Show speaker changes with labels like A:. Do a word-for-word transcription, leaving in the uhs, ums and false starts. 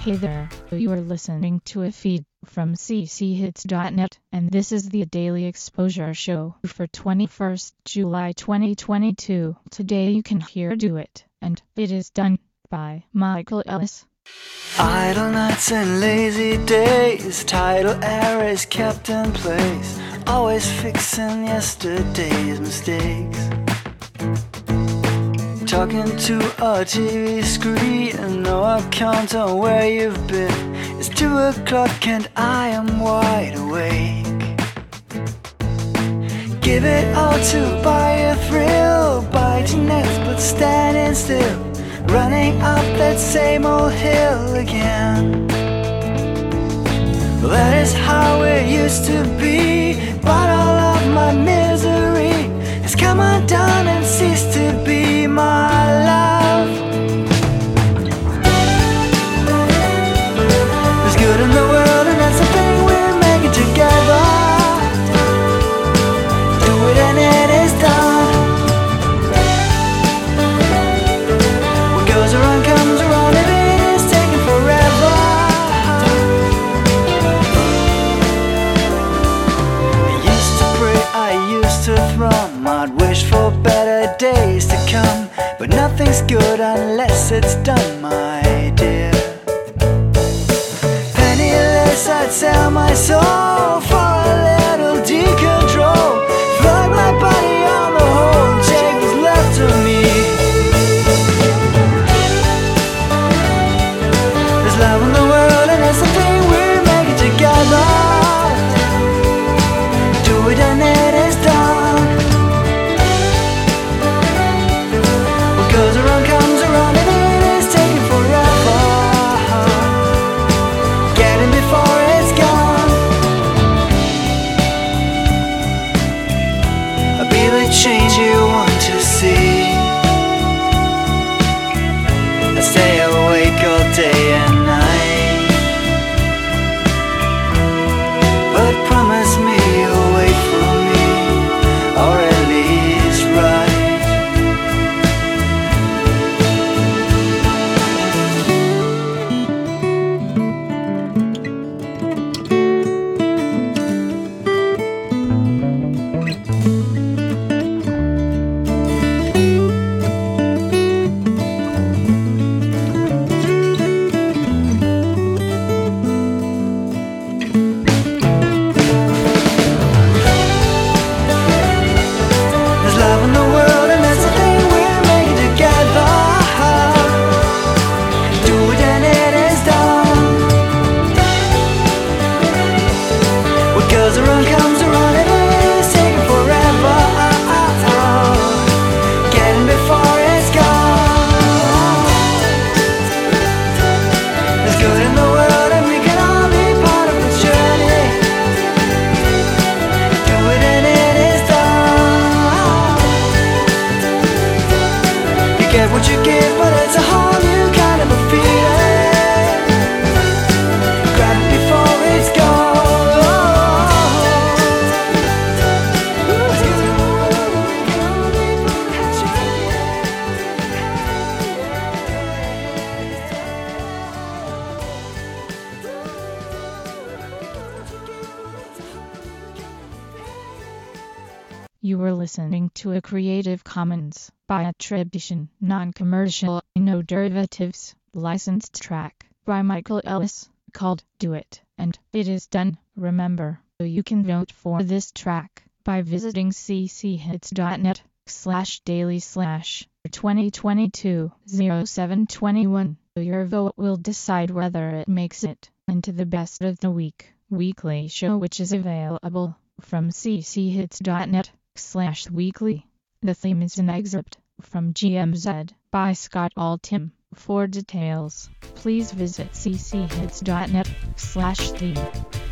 A: Hey there, you are listening to a feed from c c hits dot net, and this is the Daily Exposure Show for twenty-first July twenty twenty-two. Today you can hear Do It, and It Is Done by Michael Ellis.
B: Idle nights and lazy days, tidal air is kept in place, always fixing yesterday's mistakes. Talking to a T V screen, no account on where you've been. It's two o'clock and I am wide awake. Give it all to buy a thrill, biting nets but standing still, running up that same old hill again. Well, that is how it used to be, but all of my misery has come undone and ceased to be my love. There's good in the world and that's the thing we're making together. Do it and it is done. What goes around comes around and it is taken forever. I used to pray, I used to thrum, I'd wish for better days to come, but nothing's good unless it's done, my dear. Penniless, I'd sell my soul for a little decontrol, flog my body on the whole and take what's left of me. There's love in the world and that's the thing we're making together. Do it and it is done. What goes around comes around and it is taken forever. Get in before it's gone. I'll be the change you want to see. I stay awake all day and night, but promise me you'll wait for me, or at least right. Goes around, comes around, and it is taken forever. Getting before it's gone. There's good in the world, and we can all be part of the journey. Do it, and it is done. You get what you give, but it's a whole new kind of a feeling. Grab it before it's gone.
A: You were listening to a Creative Commons by attribution, non-commercial, no derivatives, licensed track by Michael Ellis, called Do It, and It Is Done. Remember, you can vote for this track by visiting c c hits dot net slash daily slash twenty twenty-two oh seven twenty-one. Your vote will decide whether it makes it into the Best of the Week weekly show, which is available from c c hits dot net slash weekly. The theme is an excerpt from G M Z by Scott Altham. For details, please visit c c hits dot net slash theme.